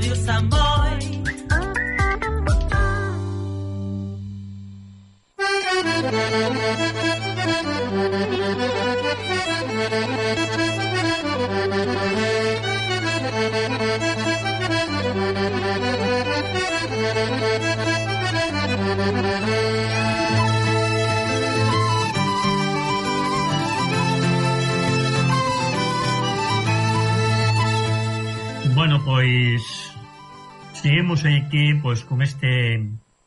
Radio Samboy. Bueno, pois seguimos aquí pois con este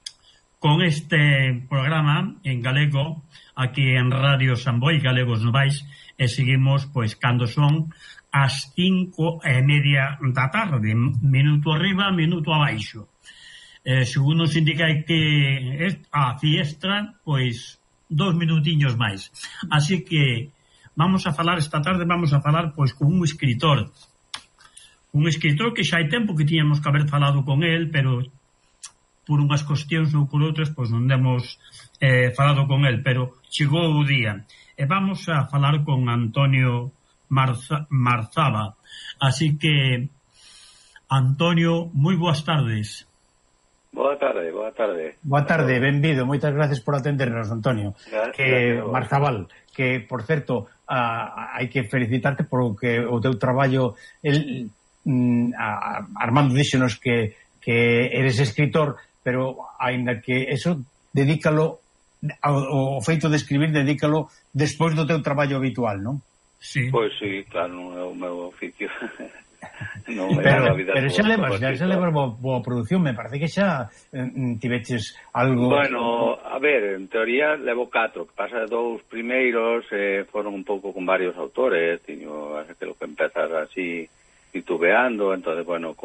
programa en galego aquí en Radio Samboy, Galegos Novais, e seguimos pois cando son as 5:30 da tarde, minuto arriba, minuto abaixo. Según nos indica que a fiestra, pois 2 minutiños máis. Así que vamos a falar esta tarde, pois con un escritor que xa hai tempo que tiñamos que haber falado con el, pero por unhas cuestións ou por outras pois non demos falado con el, pero chegou o día e vamos a falar con Antonio Marzaba. Así que Antonio, moi boas tardes. Boa tarde. Boa tarde, benvido, moitas gracias por atendernos, Antonio. Marzabal, que por certo hai que felicitarte porque o teu traballo Armando díxenos que eres escritor, pero aínda que eso dedícalo o feito de escribir, dedícalo despois do teu traballo habitual, non? Sí. Pois sí, claro, non é o meu oficio. Non é a vida. Pero xa levas boa produción, me parece que xa tiveches algo. Bueno, a ver, en teoría levo 4, que pasa 2 primeiros foron un pouco con varios autores, tiño que lo que empezar así titubeando, entonces bueno,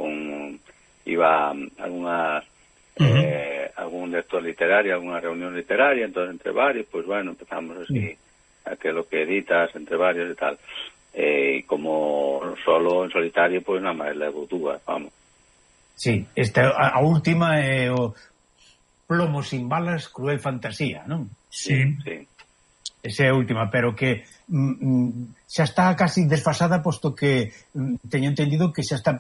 iba algunas algún lector literario, alguna reunión literaria, entonces entre varios, pues bueno, empezamos así a que lo que editas entre varios y tal, y como solo en solitario, pues nada más levo 2, vamos. Sí, a última é o Plomo sin balas, cruel fantasía, non? Sí. Esa é a última, pero que xa está casi desfasada, posto que teño entendido que xa está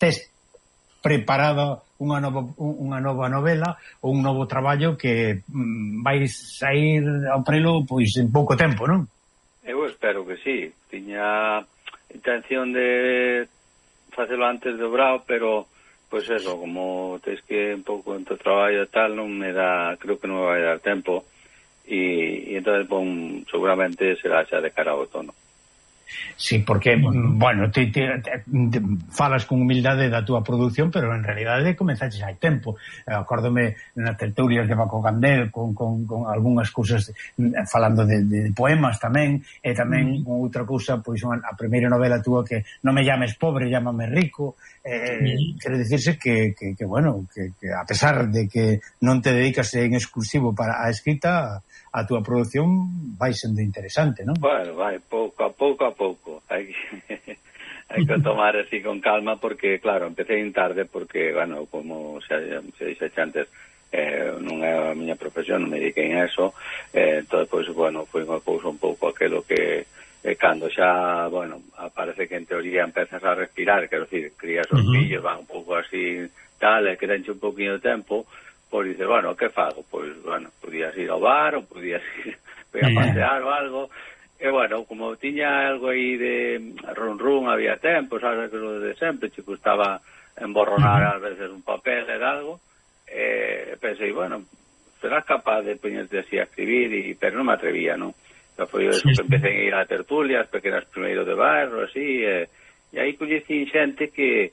preparada unha nova novela ou un novo traballo que vai sair ao prelo pois en pouco tempo, non? Eu espero que sí. Tiña intención de facelo antes do brao, pero pois eso, como tens que un pouco en teu traballo e tal, non me dá, creo que non me vai dar tempo. Y entonces seguramente será xa de cara ao outono. Sí, porque, bueno, te falas con humildade da túa produción, pero en realidade comenzaches hai tempo. Acórdome nas tertulias de Paco Candel con algunhas cousas falando de poemas tamén, e tamén outra cousa, pois a primeira novela túa que non me llames pobre, llámame rico. Quero dicirse que bueno, que a pesar de que non te dedicas en exclusivo para a escrita, a túa produción vai sendo interesante, non? Bueno, vai pouco a pouco. Hai que tomar así con calma, porque claro, empecé en tarde porque, bueno, como se dixeche antes, non é a miña profesión, non me dediquei a eso, entón, pois, bueno, foi unha cousa un pouco aquelo que cando xa, bueno, parece que en teoría empezas a respirar, quero dicir, crías os fillos, van un pouco así tal, e que tenche un pouquinho de tempo, pois dices, bueno, que fago? Pois, bueno, podías ir ao bar ou podías ir a pasear ou algo. E, bueno, como tiña algo aí de run, había tempo, sabes, que lo de sempre, che gustaba emborronar ás veces un papel e algo, pensei, bueno, serás capaz de poñerte así a escribir, pero non me atrevía, non? Xa foi eso que empecé a ir a tertulias pequenas primeiro de barro, así, e aí coñecín xente que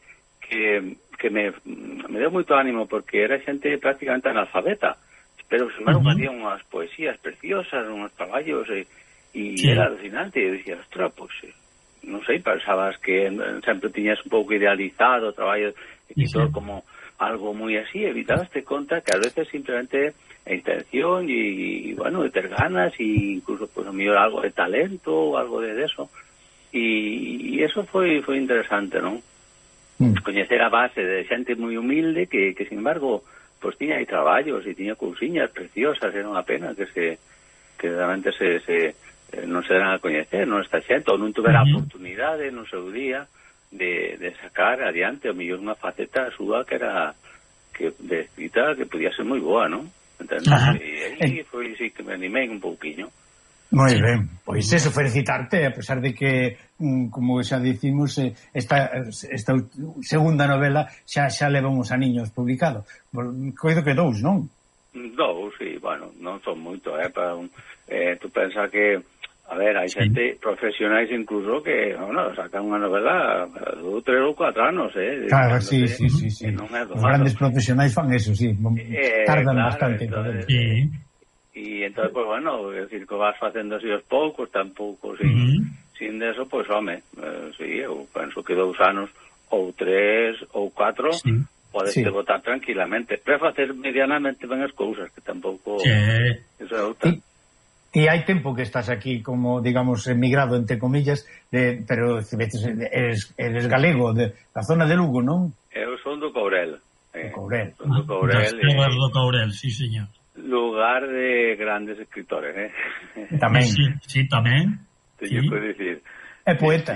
me deu moito ánimo, porque era xente prácticamente analfabeta, pero sin embargo facían unhas poesías preciosas, unhos traballos, e era alucinante. E eu dicía, ostra, pois non sei, pensabas que sempre tiñas un pouco idealizado o traballo de escritor como algo moi así, evitaste conta que a veces simplemente a intención e bueno, de ter ganas, e incluso pues a mellor algo de talento ou algo de eso, e eso foi interesante, non? Coñecer a base de xente moi humilde que sin embargo pues tiña aí traballos e tiña cousiñas preciosas. Era unha pena que realmente non se deran a coñecer, non esta xente, ou non tuvera a oportunidade no seu día, de sacar adiante o mellor unha faceta súa que era de escrita que podía ser moi boa, non? E aí foi sí que me animei un pouquiño. Moi ben, pois eso, felicitarte, a pesar de que, como xa dicimos, esta segunda novela xa leva uns aniños publicado. Coido que 2, non? 2, sí, bueno, non son moito, para tú pensas que, a ver, hai xente profesionais incluso que, bueno, sacan unha novela 2, 3 ou 4 anos, Claro, sí. Os grandes profesionais fan eso, sí, tardan bastante. Entonces, sí. E entón, pues, bueno, é dicir que vas facendo así aos poucos, tampouco sin deso, pois, home, sí, eu penso que 2 anos ou 3 ou 4 podes te votar tranquilamente, pero facer medianamente ben as cousas, que tampouco eso é outra. E hai tempo que estás aquí como, digamos, emigrado, entre comillas, pero eres galego, da zona de Lugo, non? Eu son do Courel. Son do Courel. Do Courel, sí, señor. Lugar de grandes escritores, Tamén. Sí, tamén. Teño que dicir. E poetas.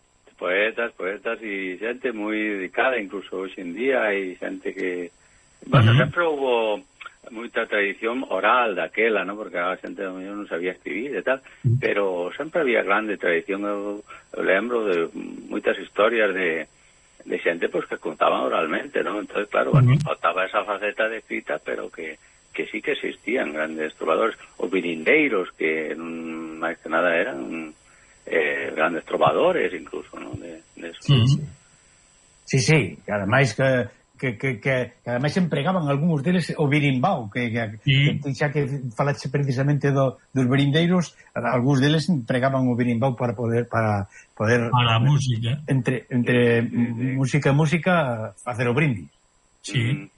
Poetas e xente moi dedicada, incluso hoxe en día hai xente que... Bueno, sempre houve moita tradición oral daquela, ¿no? Porque a xente non sabía escribir e tal, pero sempre había grande tradición. Eu lembro de moitas historias de xente pues, que contaban oralmente, ¿no? Entonces, claro, bueno, faltaba esa faceta de escrita, pero que sí que existían grandes trovadores, os virindeiros, que máis que nada eran grandes trovadores, incluso, ¿no? De eso. Sí, ademais que ademais empregaban algúns deles o birimbao, que xa que falaxe precisamente dos virindeiros, algúns deles empregaban o birimbao para poder para a música entre música e música facer o brindis. Sí.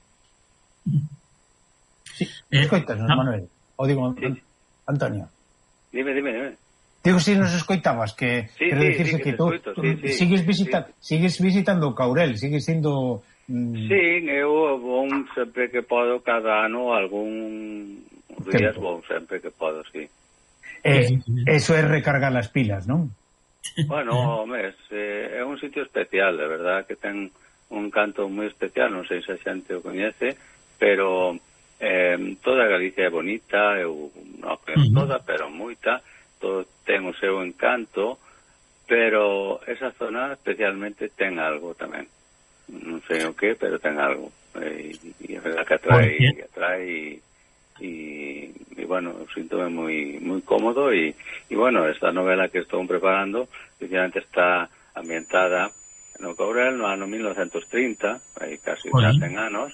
Escoitas, Manuel? O digo, Antonio. Dime. Digo, si nos escoitabas, que quero dicirse que tú sigues visitando o Courel, sigues sendo... Sí, eu vou sempre que podo, cada ano, algún días vou sempre que podo, sí. Eso é recargar as pilas, non? Bueno, home, é un sitio especial, de verdad, que ten un canto moi especial, non sei se a xente o coñece, pero toda Galicia é bonita, eu non creo toda, pero moita, todo ten o seu encanto, pero esa zona especialmente ten algo tamén. Non sei o que, pero ten algo. E a verdad que atrae e bueno, síntome moi cómodo e bueno, esta novela que estou preparando, precisamente está ambientada no Courel no ano 1930, aí casi xa 100 anos,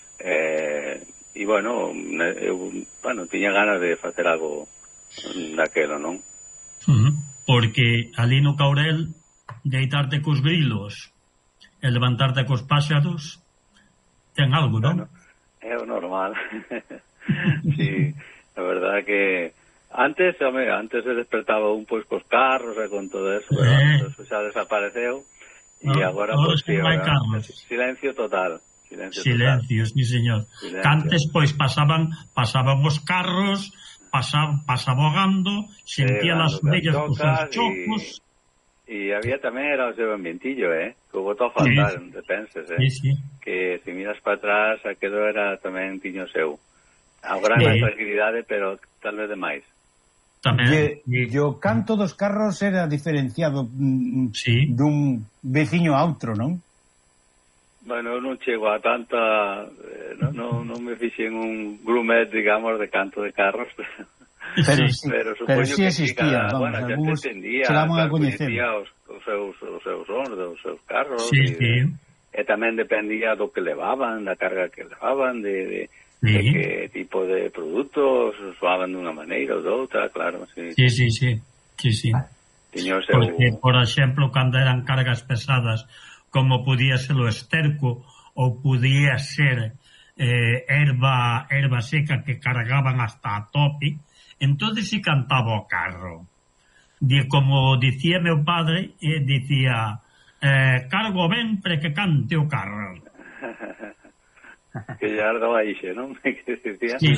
e bueno, eu tiña ganas de facer algo daquelo, non? Porque ali no Courel deitarte cos grilos e levantarte cos páxaros ten algo, non? Bueno, é o normal. Sí, a verdade que antes se despertaba un pois cos carros e con todo eso, pero eso xa desapareceu e agora pois silencio total. Silencio, sí, señor. Antes, pois, pasaban os carros, pasaba o gando, sentían as vellas cos seus chocos. E había tamén, era o seu ambientillo, que o botou a faltar, non te penses, que se miras para atrás, aquilo era tamén tiño seu. Agora máis tranquilidade, pero tal vez demais. E o canto dos carros era diferenciado dun veciño a outro, non? Bueno, non chego a tanta... non me fixen un grumet, digamos, de canto de carros, pero supoño sí existía, que bueno, xa se entendía, os seus sons, dos seus carros, e tamén dependía do que levaban, da carga que levaban, de que tipo de produtos soaban dunha maneira ou doutra, claro, sí. Porque, por exemplo, cando eran cargas pesadas, como podía ser o esterco ou podía ser erva seca que cargaban hasta a tope, entonces si cantaba o carro. Como dicía meu padre, dicía cargo ben para que cante o carro. Que ya ardo aixe, non? Sí.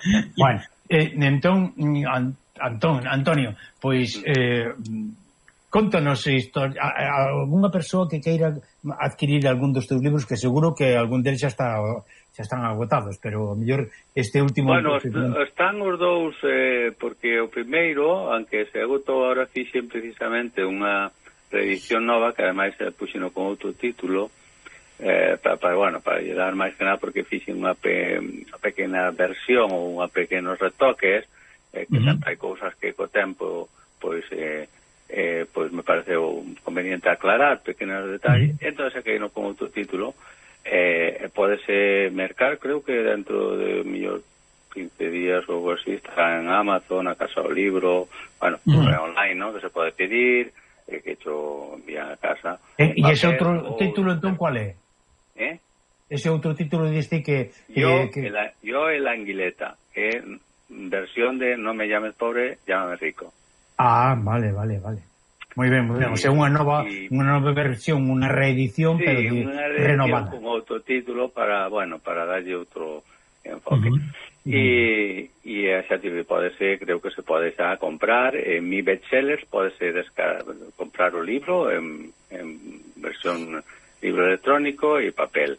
Bueno, entón, Antonio, pois Contanos algunha persoa que queira adquirir algún dos teus libros, que seguro que algún deles xa están agotados, pero a mellor este último... Bueno, están os dous, porque o primeiro, aunque se agotou, ahora fixen precisamente unha reedición nova, que ademais puxeno con outro título, para llegar máis que nada, porque fixen unha pequena versión ou unha pequenos retoques, que sempre hai cousas que co tempo pois me pareceu conveniente aclarar pequenos detalles. Entón se queino con outro título, podese mercar, creo que dentro de mellor 15 días ou algo así, estará en Amazon, a Casa do Libro, bueno, online, ¿no?, que se pode pedir, que hecho envían a casa. E ese outro título, entón, cual é? Ese outro título diste que... Yo e la Anguileta, que é versión de No me llames pobre, llámame rico. Ah, vale. Moi ben. O sea, unha nova versión, unha reedición, sí, pero renovada. Con outro título para darlle outro enfoque. E xa creo que se pode xa comprar en Mi Bestsellers, podese comprar o libro en versión libro electrónico e papel.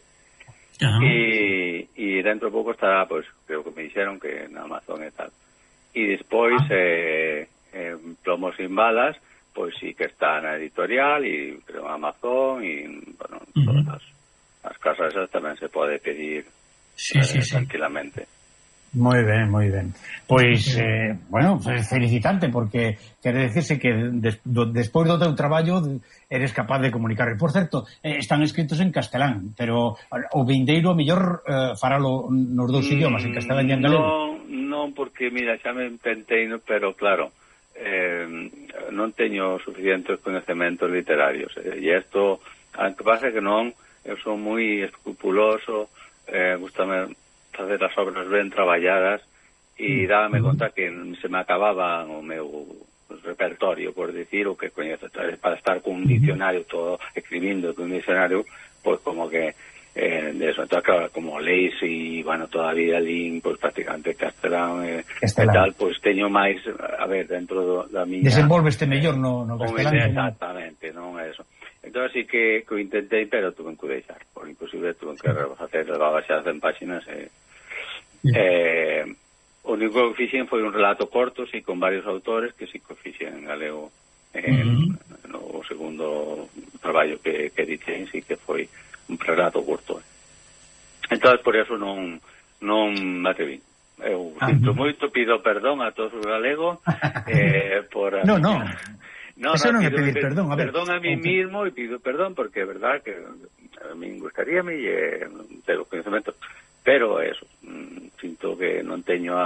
E dentro de pouco estará, pois, creo que me dixeron que na Amazon e tal. E despois Plomos sin balas, pois sí que está na editorial e creo en Amazon e, bueno, todas as casas esas tamén se pode pedir tranquilamente. Moi ben. Pois, bueno, felicitante, porque quere decirse que despois do teu traballo eres capaz de comunicar. Por certo, están escritos en castelán, pero o vindeiro a mellor faralo nos dous idiomas, en castelán e en galego. Non, porque, mira, xa me pentei, pero claro, non teño suficientes coñecementos literarios, e isto, aunque pasa que non, eu son moi escrupuloso, gustame facer as obras ben traballadas, e dábame conta que se me acababa o meu repertorio, por decir, o que coñezo, para estar con un diccionario todo, escribindo con un diccionario, pois como que de eso. Entonces, claro, como leis e, bueno, todavía lín, pois prácticamente castelán e tal, pois teño máis, a ver, dentro da miña... Desenvolveste mellor no castelán. Exactamente, non é eso. Entón, sí que o intentei, pero tuve que deixar, por inclusive tuve que facer baixadas en páxinas o único que fixen foi un relato corto, sí, con varios autores, que sí que fixen en galego no segundo traballo que editei, sí que foi un relato curto. Entón, por eso non me atreví. Eu sinto moito, pido perdón a todos os galegos por... Eso non é pedir perdón, a ver. Perdón a mí mismo e pido perdón, porque é verdad que a mí gustaríame ter os conhecimentos, pero eso, sinto que non teño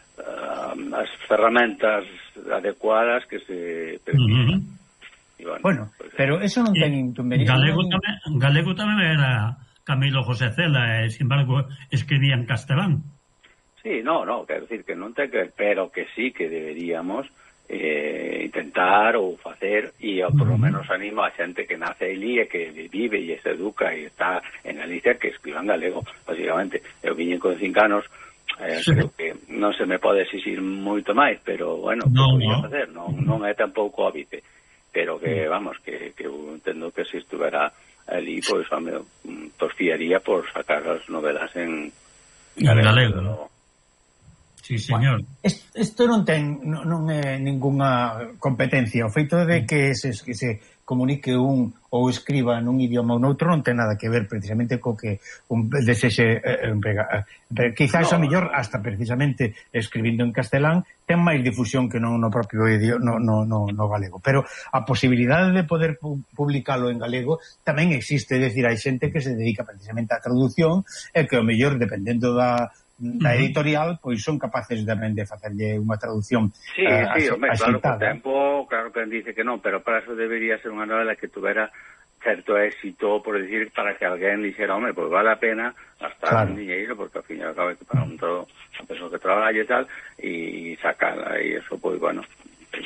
as ferramentas adecuadas que se permiten. Bueno, pues, pero eso non ten inconveniente. Galego tamén era Camilo José Cela, sin embargo escribía en castelán. Sí, no, quero decir que non ten que ver, pero que sí que deberíamos intentar ou facer, e por lo menos animo a xente que nace ali e que vive e se educa e está en Galicia, que escriban galego, básicamente. Eu viñen con 5 anos, creo que non se me pode exixir moito máis, pero bueno, que podía facer, non é tampouco hábite, pero que, vamos, que eu entendo que se estuvera ali, pois, fiaría por sacar as novelas en galego, ¿no? Sí, señor. Bueno, isto non é ningunha competencia. O feito de que se comunique un ou escriba nun idioma ou noutro non ten nada que ver precisamente co que un desexe empregar. Quizás a mellor hasta precisamente escribindo en castelán ten máis difusión que non no propio idioma no galego, pero a posibilidade de poder publicalo en galego tamén existe, é dicir, hai xente que se dedica precisamente á traducción e que o mellor, dependendo da editorial, pois son capaces tamén de facerlle unha traducción. Sí, claro, por tempo, claro que dice que non, pero para eso debería ser unha novela que tuvera certo éxito, por decir, para que alguén dixera, pois vale a pena gastar un diñeiro, porque ao fin e ao cabo para un todo a persoa que traballe e tal, e sacala, e eso, pois, bueno,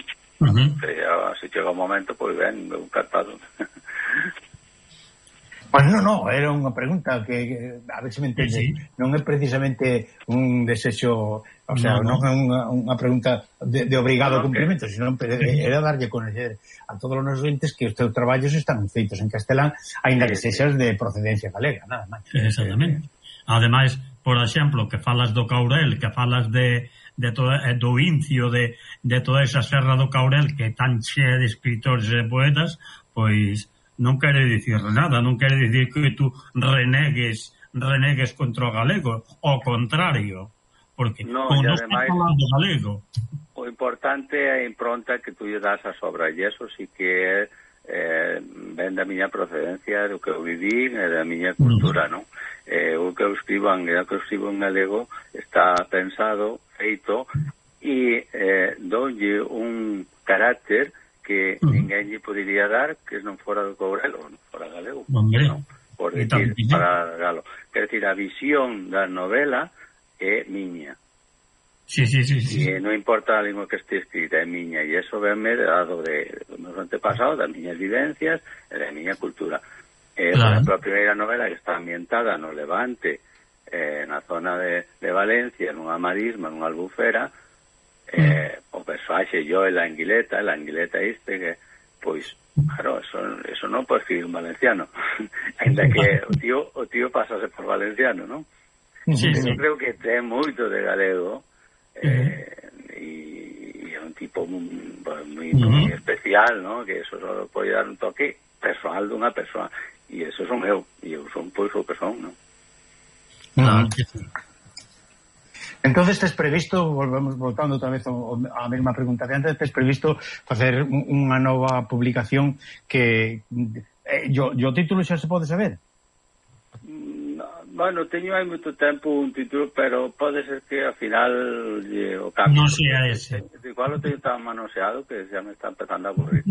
se chega un momento, pois ben, encantado. Bueno, non, era unha pregunta que a ver se me entende. Sí. Non é precisamente un desexo, o sea, non é unha pregunta de obrigado cumprimento, senón era darlle a conocer a todos os nosos entes que os teus traballos están feitos en castelán, aínda que sexas de procedencia galega, nada máis. Exactamente. Ademais, por exemplo, que falas do Caurel, que falas do Incio, de toda esa serra do Caurel que é tan chea de escritores e poetas, pois non quere dicir nada, non quere dicir que tú renegues contra o galego, ao contrario, porque como non estás falando galego. O importante é a impronta que tú lle das ás obras, e eso sí que ven da miña procedencia, do que eu viví e da miña cultura, non? O que eu escribo en galego está pensado, feito, e doulle un carácter que ninguén lle podería dar que non fora do Caurel ou non fora galego, non? Por decir, para galo. Quer decir, a visión da novela é miña. Sí. E non importa a lingua que este escrita, é miña, e eso venme dado dos meus antepasados, das miñas vivencias e da miña cultura. Por exemplo, a primeira novela que está ambientada no Levante, na zona de Valencia, nunha marisma, nunha albufera, o persoaxe yo e la anguileta este que, pois, claro, eso non pode escribir un valenciano ainda que o tío pasase por valenciano, non? Eu creo que ten moito de galego e é un tipo moi especial, non? Que eso só pode dar un toque personal dunha persoa, e eso son eu, e eu son pois o que son, non? Entonces tes previsto, voltando outra vez á mesma pregunta de antes, tes previsto facer unha nova publicación que o título xa se pode saber? Bueno, teño hai moito tempo un título, pero pode ser que ao final o cambio. Non sea ese. Igual o teño tan manoseado que xa me está empezando a aburrir.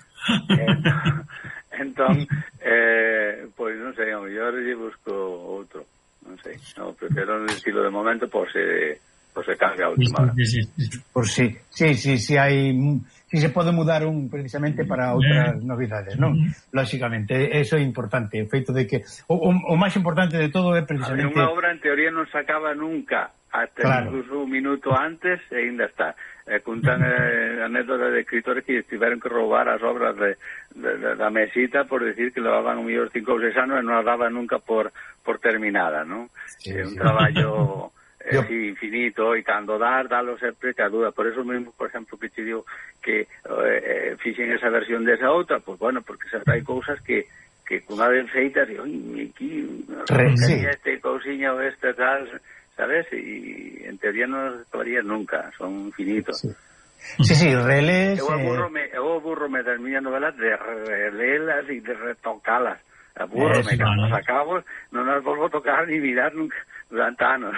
Entón, pois non sei, ao mellor lle busco outro. Non sei, prefiero un estilo de momento por se cambia a última hora. Por si hai, si se pode mudar precisamente para outras novidades, non? Lógicamente, eso é importante, o feito de que o máis importante de todo é precisamente... Unha obra en teoría non se acaba nunca, hasta incluso un minuto antes e ainda está. Contan anécdotas de escritores que tiveron que roubar as obras da mesita por decir que levaban un mellor 5 ou 6 anos e non as daban nunca por terminada, non? É un traballo infinito, e cando dalo sempre que a duda. Por eso mesmo, por exemplo, que te digo que fixen esa versión desa outra, pues bueno, porque sempre hai cousas que unha vez feitas e aquí este cousiña ou este tal, sabes? E en teoría non acabaría nunca, son infinitos. Sí, relees... Eu aburro-me das miñas novelas de relelas e de retocalas. Aburro-me, cando as acabo non as volvo a tocar ni mirar nunca durante anos.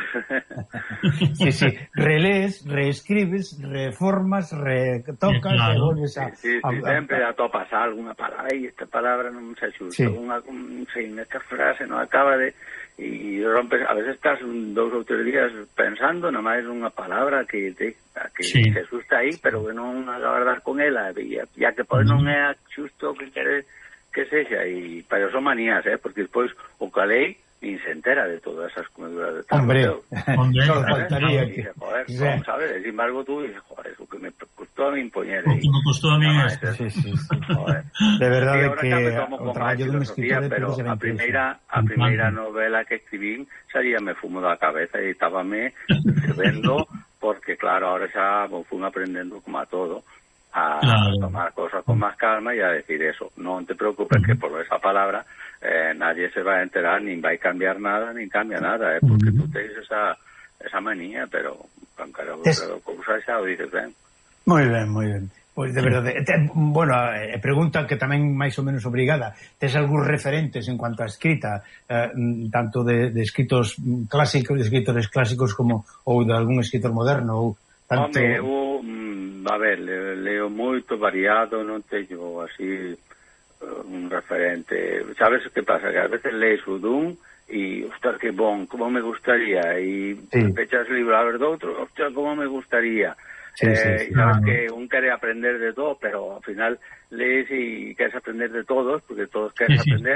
Sí, relees, reescribes, reformas, retocas e volves a... Sí, sempre atopas algunha palabra, e esta palabra non se axusta, non sei, nesta frase non acaba de... E rompes, a veces estás 2 ou 3 días pensando na máis unha palabra que se asusta aí, pero que non acabas de dar con ela, ya que pois non é xusto o que queres que sexa, e pero son manías, porque despois o calei nin se entera de todas esas comeduras de tal. Hombre, só faltaría que... Joder, sabes, sin embargo tú dices, joder, eso que me costó a mí impoñer. O que me costó a mí Sí. De verdade que o traballo dun escritor pero a primeira novela que escribín salía me fumo da cabeza e estábame fervendo, porque claro, ahora xa fui aprendendo como a todo a tomar cosas con más calma y a decir eso, non te preocupes que por esa palabra nadie se va a enterar, ni va a cambiar nada, ni cambia nada, porque tú tens esa manía, pero con cada cousa xa o dices ben. Moi ben. Pois de verdade, bueno, pregunta que tamén máis ou menos obrigada, tes algúns referentes en cuanto a escrita, tanto de escritos clásicos, de escritores clásicos como ou de algún escritor moderno ou tanto... A ver, leo moito variado, non teño así un referente. Sabes que pasa? Que a veces lees o dun e, ostras, que bon, como me gustaría, e pechas o libro a ver do outro, ostras, como me gustaría. E sabes que un quere aprender de todo, pero ao final lees e queres aprender de todos, porque todos queres aprender,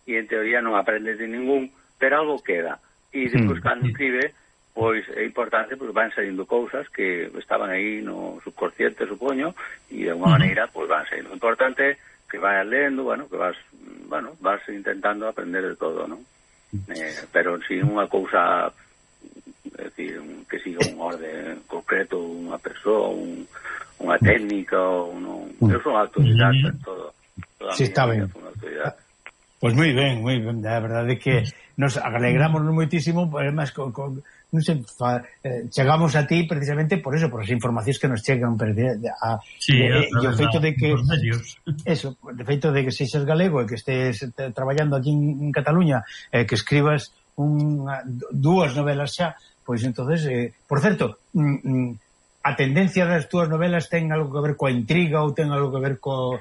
e en teoría non aprendes de ningún, pero algo queda. E despois, cando escribe, pois é importante, pois van saindo cousas que estaban aí no subconsciente, supoño, e de alguma maneira, pois van saindo. O importante é que vayas lendo, que vas intentando aprender de todo, non? Pero si unha cousa, é dicir, que siga un orden concreto, unha persoa, unha técnica, eu son autodidacta en todo. Si, está ben. Pois moi ben, a verdade é que nos alegramos moitísimo, además non sei, chegamos a ti precisamente por eso, por as informacións que nos chegan e o feito de que eso, o feito de que sexas galego e que estés traballando aquí en Cataluña, que escribas dúas novelas xa, pois entonces, por certo, a tendencia das túas novelas ten algo que ver coa intriga ou ten algo que ver coa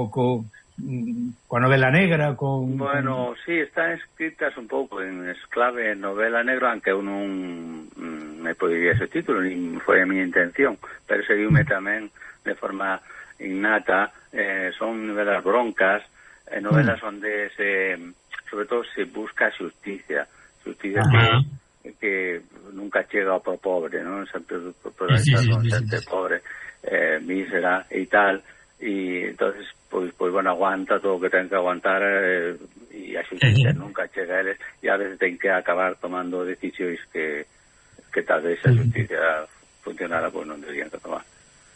novela negra? Bueno, sí, están escritas un pouco en esclave novela negra, aunque eu non me podiría ese título, ni foi a miña intención, pero seguiume tamén de forma innata. Son novelas broncas, novelas onde sobre todo se busca xusticia que nunca chega ao pobre, non? Sempre os protagonistas son xente pobre, mísera e tal, e entonces pois aguanta todo o que ten que aguantar, e a xusticia nunca chega a eles, e a veces ten que acabar tomando decisións que tal vez a justicia funcionara, pois non deberían que tomar.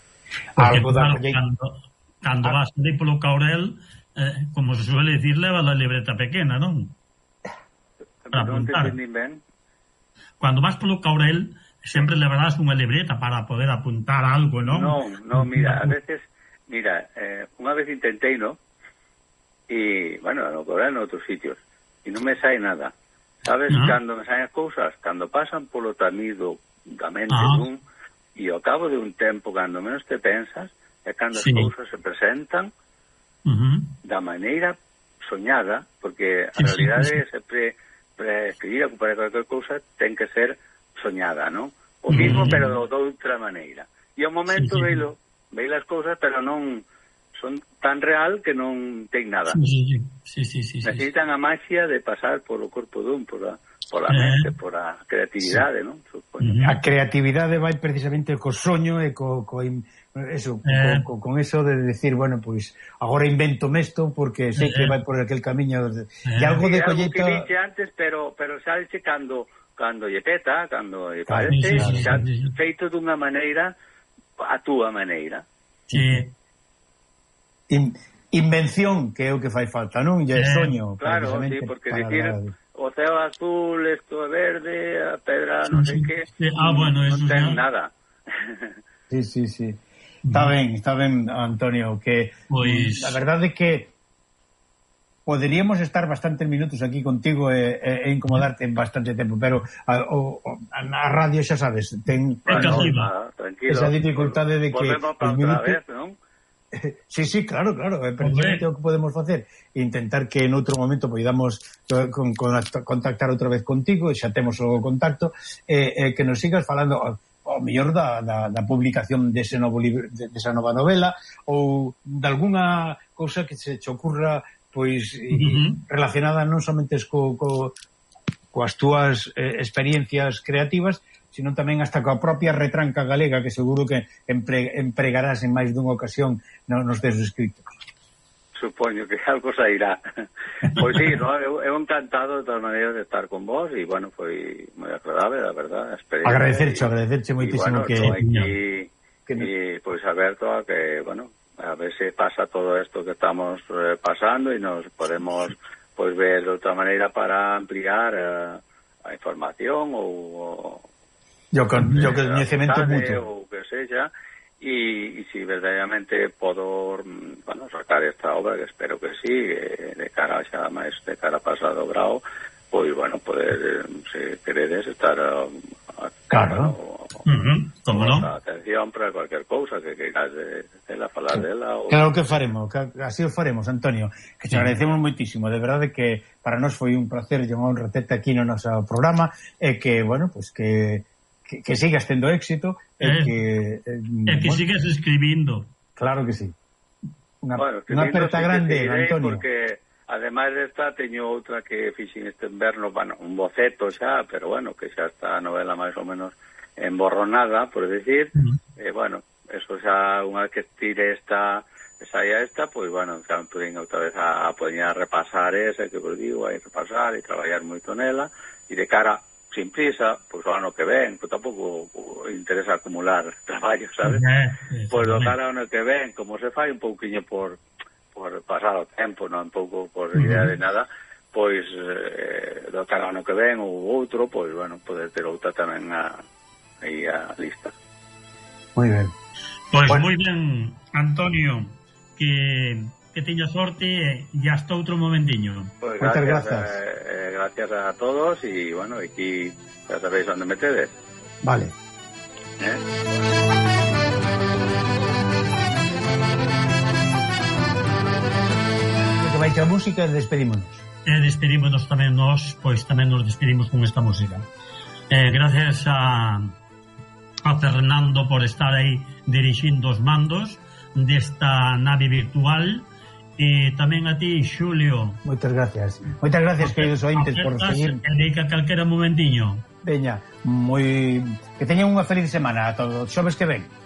Cando vas ali polo Caurel, como se suele decir, leva a libreta pequena, non? Para apuntar. Cando vas polo Caurel, sempre levarás unha libreta para poder apuntar algo, non? Non, mira, a veces, unha vez intentei, ¿no? E, no Caurel, en outros sitios, e non me sai nada. Sabes, cando me saen as cousas, cando pasan polo tamido da mente dun, e ao cabo de un tempo, cando menos te pensas, é cando as cousas se presentan da maneira soñada, porque a realidade sempre para escribir ou para cualquier cousa ten que ser soñada, non? O mismo, pero de outra maneira. E ao momento veilo as cousas, pero non son tan real que non ten nada. Necesitan a magia de pasar polo corpo dun, por a mente, por a creatividade, non? A creatividade vai precisamente co soño e con eso de decir, pois agora invento mesto porque sei que vai por aquel camiño e algo de colleita que dixe antes, pero sabeche cando lle peta, cando lle parece xa feito dunha maneira a túa maneira. Invención, que é o que fai falta, non? E soño, claro, sí, porque decir o ceo azul, esto é verde, a pedra non sei que, non ten nada. Sí. Está ben, Antonio, que a verdade é que poderíamos estar bastantes minutos aquí contigo e incomodarte bastante tempo, pero a radio, xa sabes, ten esa dificultade de que volvemos para outra vez, non? Sí, claro, é precisamente o que podemos facer, intentar que en outro momento podamos contactar outra vez contigo, xa temos o contacto, que nos sigas falando ao mellor da publicación desa nova novela ou de alguna cousa que se te ocurra pois relacionada non somente coas túas experiencias creativas, sino tamén hasta coa propia retranca galega, que seguro que empregarás en máis dunha ocasión nos teus escritos. Supoño que algo sairá. Pois sí, eu encantado de todas maneiras de estar con vos e, foi moi agradable, a verdad, a experiencia. Agradecerche moitísimo que aquí, e pois aberto a que, a ver se pasa todo isto que estamos pasando e nos podemos ver de outra maneira para ampliar a información ou o coñecemento mutuo ou que sexa. Y si verdaderamente podo sacar esta obra, que espero que sí, de cara xa máis de cara pasado grau, pois, poder, se queredes, estar como non? Atención para cualquier cousa que queiras dela, falar dela. Claro que faremos, así o faremos, Antonio, que te agradecemos moitísimo, de verdade que para nós foi un placer e unha honra terte aquí no noso programa, e que, que sigas tendo éxito que sigas escribindo. Claro que sí. Unha aperta grande, Antonio. Porque ademais ademais desta teño outra que fixen este inverno, bueno, un boceto xa, pero bueno, que xa está a novela máis ou menos emborronada, por decir, bueno, eso xa unha que tire esta saia esta, pois bueno, xa me poden outra vez a poñer a repasar esa que vos digo, a repasar e traballar moito nela, e de cara sin prisa, pois o ano que ven, pois tampouco interesa acumular traballo, sabes? Pois do cara ao ano que ven, como se fai un pouquiño por pasar o tempo, non un pouco por idea de nada, pois do cara ao ano que ven ou outro, pois bueno, poder ter outra tamén aí a lista. Moi ben. Pois moi ben, Antonio, que teña sorte e hasta outro momentiño. Pues gracias. Gracias a todos y bueno, aquí ya sabéis dónde me tedes. Vale. Que vai a música, despedímonos. Despedímonos tamén nós, pois tamén nos despedimos con esta música. Gracias a Fernando por estar aí dirixindo os mandos desta nave virtual. E tamén a ti, Xulio. Moitas gracias, queridos ointes, por seguir. Dedica calquera momentiño. Veña, que teñan unha feliz semana a todos. Xoves que ven.